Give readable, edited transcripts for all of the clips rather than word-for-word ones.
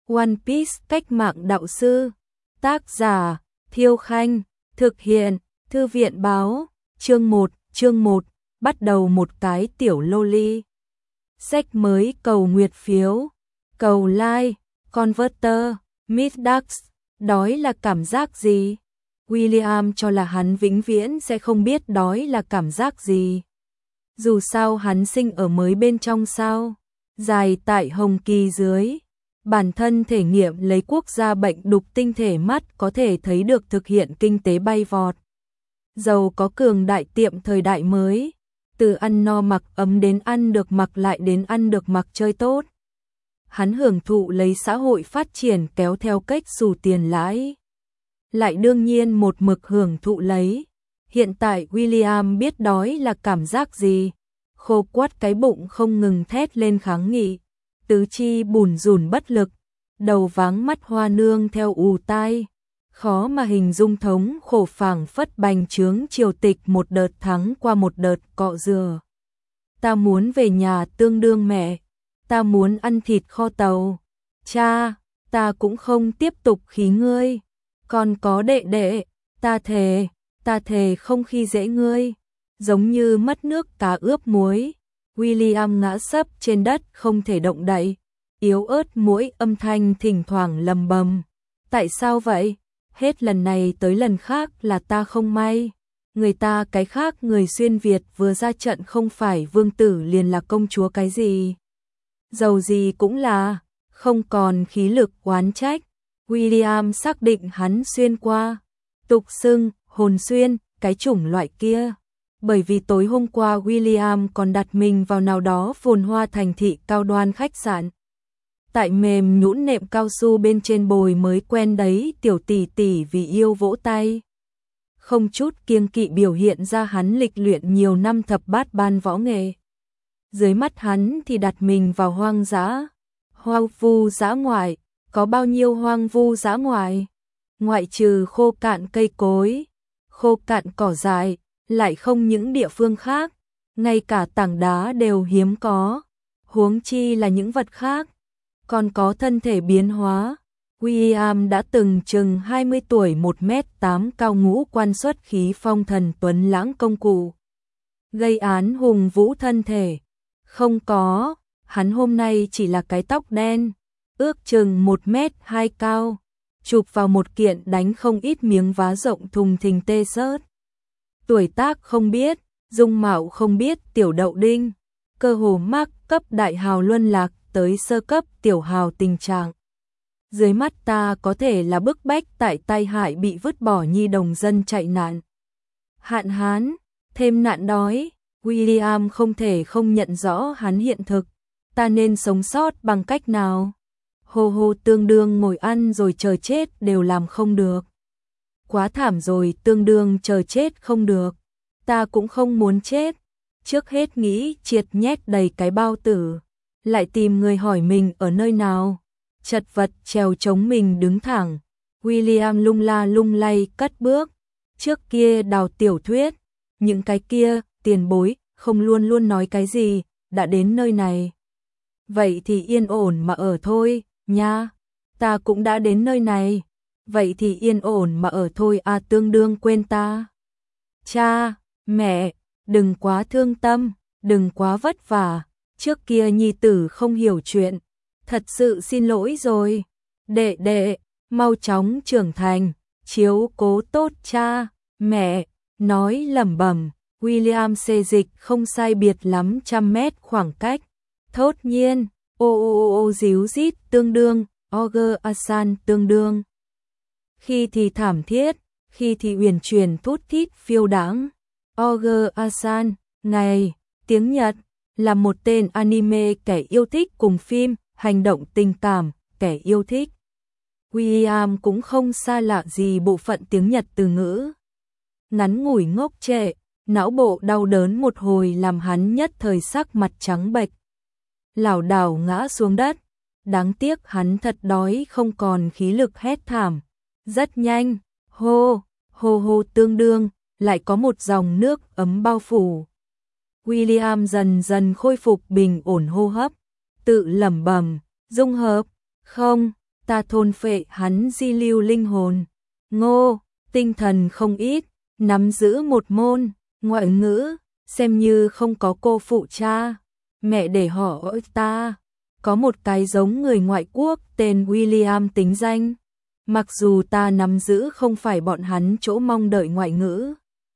One Piece cách mạng đạo sư. Tác giả Thiêu Khanh. Thực hiện Thư viện báo. Chương 1, bắt đầu một cái tiểu loli. Sách mới cầu nguyệt phiếu, cầu like, converter, Miss Ducks, đói là cảm giác gì? William cho là hắn vĩnh viễn sẽ không biết đói là cảm giác gì. Dù sao hắn sinh ở mới bên trong sao, dài tại Hồng Kỳ dưới. Bản thân thể nghiệm lấy quốc gia bệnh đục tinh thể mắt có thể thấy được thực hiện kinh tế bay vọt. Giàu có cường đại tiệm thời đại mới, từ ăn no mặc ấm đến ăn được mặc lại đến ăn được mặc chơi tốt. Hắn hưởng thụ lấy xã hội phát triển kéo theo cách xù tiền lãi. Lại đương nhiên một mực hưởng thụ lấy. Hiện tại William biết đói là cảm giác gì. Khô quắt cái bụng không ngừng thét lên kháng nghị. Tứ chi bùn rùn bất lực. Đầu váng mắt hoa nương theo ù tai. Khó mà hình dung thống khổ phảng phất bành trướng triều tịch một đợt thắng qua một đợt cọ dừa. Ta muốn về nhà tương đương mẹ. Ta muốn ăn thịt kho tàu. Cha, ta cũng không tiếp tục khí ngươi. Còn có đệ đệ, ta thề không khi dễ ngươi. Giống như mất nước cá ướp muối. William ngã sấp trên đất không thể động đậy. Yếu ớt mỗi âm thanh thỉnh thoảng lầm bầm. Tại sao vậy? Hết lần này tới lần khác là ta không may. Người ta cái khác người xuyên Việt vừa ra trận không phải vương tử liền là công chúa cái gì. Dầu gì cũng là, không còn khí lực oán trách. William xác định hắn xuyên qua. Tục xưng, hồn xuyên, cái chủng loại kia. Bởi vì tối hôm qua William còn đặt mình vào nào đó phồn hoa thành thị cao đoan khách sạn. Tại mềm nhũn nệm cao su bên trên bồi mới quen đấy tiểu tỷ tỷ vì yêu vỗ tay. Không chút kiêng kỵ biểu hiện ra hắn lịch luyện nhiều năm thập bát ban võ nghệ. Dưới mắt hắn thì đặt mình vào hoang dã. Hoang vu dã ngoại, có bao nhiêu hoang vu dã ngoại? Ngoại trừ khô cạn cây cối, khô cạn cỏ dại, lại không những địa phương khác, ngay cả tảng đá đều hiếm có, huống chi là những vật khác. Còn có thân thể biến hóa. William đã từng chừng 20 tuổi 1m8 cao ngũ quan xuất khí phong thần tuấn lãng công cụ. Gây án hùng vũ thân thể. Không có, hắn hôm nay chỉ là cái tóc đen, ước chừng 1m2 cao, chụp vào một kiện đánh không ít miếng vá rộng thùng thình tê sớt. Tuổi tác không biết, dung mạo không biết tiểu đậu đinh, cơ hồ mắc cấp đại hào luân lạc tới sơ cấp tiểu hào tình trạng. Dưới mắt ta có thể là bức bách tại tai hại bị vứt bỏ nhi đồng dân chạy nạn. Hạn hán, thêm nạn đói, William không thể không nhận rõ hắn hiện thực. Ta nên sống sót bằng cách nào? Hồ tương đương ngồi ăn rồi chờ chết đều làm không được. Quá thảm rồi, tương đương chờ chết không được. Ta cũng không muốn chết. Trước hết nghĩ triệt nhét đầy cái bao tử. Lại tìm người hỏi mình ở nơi nào. Chật vật trèo chống mình đứng thẳng. William lung la lung lay cất bước. Trước kia đào tiểu thuyết. Những cái kia, tiền bối, không luôn luôn nói cái gì, đã đến nơi này. Vậy thì yên ổn mà ở thôi, nha. Ta cũng đã đến nơi này. Vậy thì yên ổn mà ở thôi à, tương đương quên ta. Cha, mẹ, đừng quá thương tâm, đừng quá vất vả. Trước kia nhi tử không hiểu chuyện. Thật sự xin lỗi rồi. Đệ đệ, mau chóng trưởng thành, chiếu cố tốt cha, mẹ. Nói lẩm bẩm, William xê dịch không sai biệt lắm 100 mét khoảng cách. Thốt nhiên, ô díu rít tương đương, Oger Asan tương đương. Khi thì thảm thiết, khi thì uyển chuyển thút thít phiêu đãng. Oger Asan, ngày, tiếng Nhật, là một tên anime kẻ yêu thích cùng phim, hành động tình cảm, kẻ yêu thích. William cũng không xa lạ gì bộ phận tiếng Nhật từ ngữ. Ngắn ngủi ngốc trệ, não bộ đau đớn một hồi làm hắn nhất thời sắc mặt trắng bệch. Lảo đảo ngã xuống đất. Đáng tiếc hắn thật đói không còn khí lực hét thảm. Rất nhanh, hô tương đương, lại có một dòng nước ấm bao phủ. William dần dần khôi phục bình ổn hô hấp, tự lẩm bẩm, dung hợp, không, ta thôn phệ hắn di lưu linh hồn. Ngô, tinh thần không ít, nắm giữ một môn ngoại ngữ, xem như không có cô phụ cha mẹ để họ ta. Có một cái giống người ngoại quốc tên William tính danh. Mặc dù ta nắm giữ không phải bọn hắn chỗ mong đợi ngoại ngữ.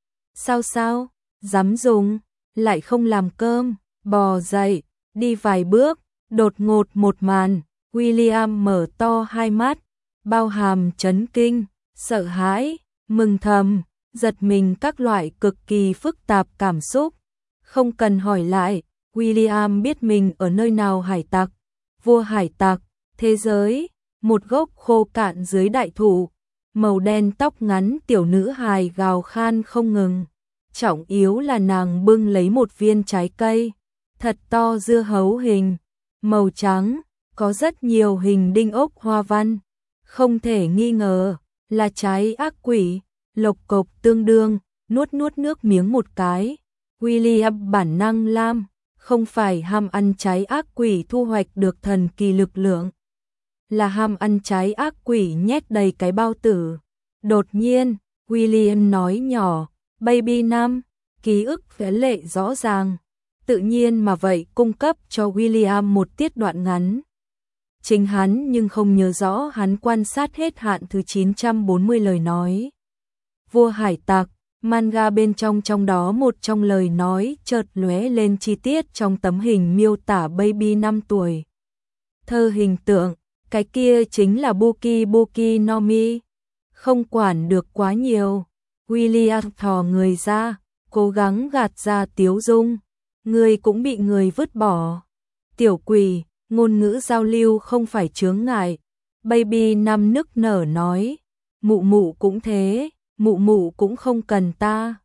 Sao, dám dùng, lại không làm cơm, bò dậy, đi vài bước, đột ngột một màn, William mở to hai mắt, bao hàm chấn kinh, sợ hãi, mừng thầm, giật mình các loại cực kỳ phức tạp cảm xúc. Không cần hỏi lại, William biết mình ở nơi nào hải tặc, vua hải tặc, thế giới, một gốc khô cạn dưới đại thụ, màu đen tóc ngắn tiểu nữ hài gào khan không ngừng. Trọng yếu là nàng bưng lấy một viên trái cây, thật to dưa hấu hình, màu trắng, có rất nhiều hình đinh ốc hoa văn. Không thể nghi ngờ, là trái ác quỷ, lộc cộc tương đương, nuốt nước miếng một cái. William bản năng lam, không phải ham ăn trái ác quỷ thu hoạch được thần kỳ lực lượng, là ham ăn trái ác quỷ nhét đầy cái bao tử. Đột nhiên, William nói nhỏ, Baby Nam, ký ức phá lệ rõ ràng, tự nhiên mà vậy cung cấp cho William một tiết đoạn ngắn. Chính hắn nhưng không nhớ rõ hắn quan sát hết hạn thứ 940 lời nói. Vua hải tặc, manga bên trong đó một trong lời nói chợt lóe lên chi tiết trong tấm hình miêu tả Baby 5 tuổi. Thơ hình tượng, cái kia chính là Buki no Mi. Không quản được quá nhiều, William thò người ra, cố gắng gạt ra tiếu dung. Người cũng bị người vứt bỏ. Tiểu quỷ, ngôn ngữ giao lưu không phải chướng ngại. Baby Năm nức nở nói, mụ cũng thế, mụ cũng không cần ta.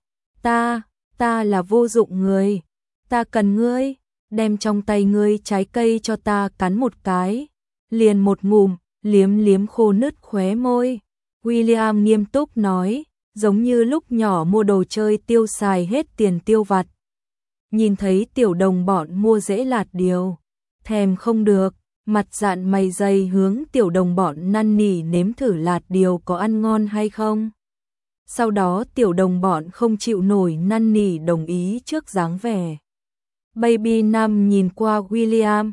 Ta là vô dụng người. Ta cần ngươi, đem trong tay ngươi trái cây cho ta cắn một cái. Liền một ngụm, liếm khô nứt khóe môi. William nghiêm túc nói, giống như lúc nhỏ mua đồ chơi tiêu xài hết tiền tiêu vặt. Nhìn thấy tiểu đồng bọn mua dễ lạt điều, thèm không được, mặt dạn mày dày hướng tiểu đồng bọn năn nỉ nếm thử lạt điều có ăn ngon hay không. Sau đó tiểu đồng bọn không chịu nổi năn nỉ đồng ý trước dáng vẻ. Baby Năm nhìn qua William,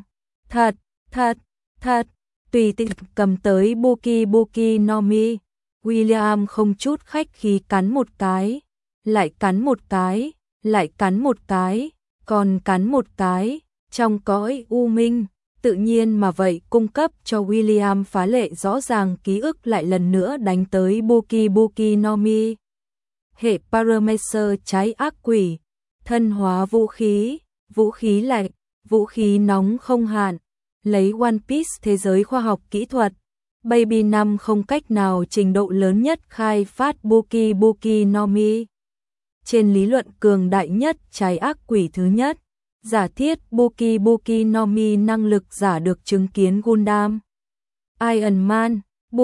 thật, tùy tiện cầm tới Buki no Mi. William không chút khách khí cắn một cái, lại cắn một cái, lại cắn một cái, còn cắn một cái, trong cõi u minh, tự nhiên mà vậy cung cấp cho William phá lệ rõ ràng ký ức lại lần nữa đánh tới Buki no Mi. Hệ Paramecer trái ác quỷ, thân hóa vũ khí lạnh, vũ khí nóng không hạn, lấy One Piece thế giới khoa học kỹ thuật. Baby Năm không cách nào trình độ lớn nhất khai phát Buki no Mi. Trên lý luận cường đại nhất trái ác quỷ thứ nhất, giả thiết Buki no Mi năng lực giả được chứng kiến Gundam, Iron Man,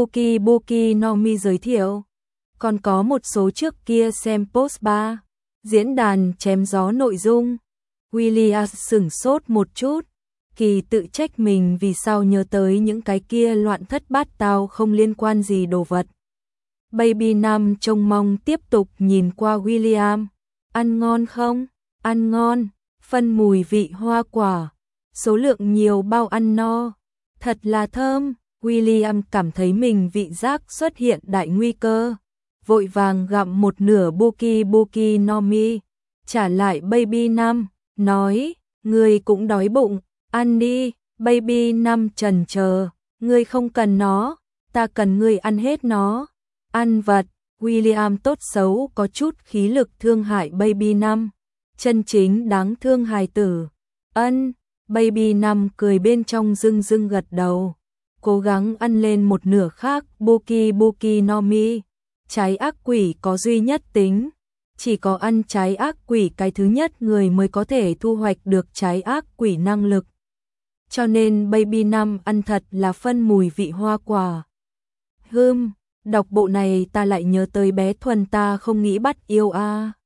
Buki no Mi giới thiệu. Còn có một số trước kia xem post 3, diễn đàn chém gió nội dung. William sửng sốt một chút, kỳ tự trách mình vì sao nhớ tới những cái kia loạn thất bát tao không liên quan gì đồ vật. Baby Năm trông mong tiếp tục nhìn qua William. Ăn ngon không? Ăn ngon, phân mùi vị hoa quả, số lượng nhiều bao ăn no. Thật là thơm, William cảm thấy mình vị giác xuất hiện đại nguy cơ. Vội vàng gặm một nửa Buki no Mi, trả lại Baby Năm, nói, ngươi cũng đói bụng, ăn đi. Baby Năm chần chờ, ngươi không cần nó, ta cần ngươi ăn hết nó. Ăn vật, William tốt xấu có chút khí lực thương hại Baby Năm, chân chính đáng thương hài tử. Ân, Baby Năm cười bên trong rưng gật đầu, cố gắng ăn lên một nửa khác Buki no Mi. Trái ác quỷ có duy nhất tính, chỉ có ăn trái ác quỷ cái thứ nhất người mới có thể thu hoạch được trái ác quỷ năng lực. Cho nên Baby Năm ăn thật là phân mùi vị hoa quả. Đọc bộ này ta lại nhớ tới bé Thuần ta không nghĩ bắt yêu a.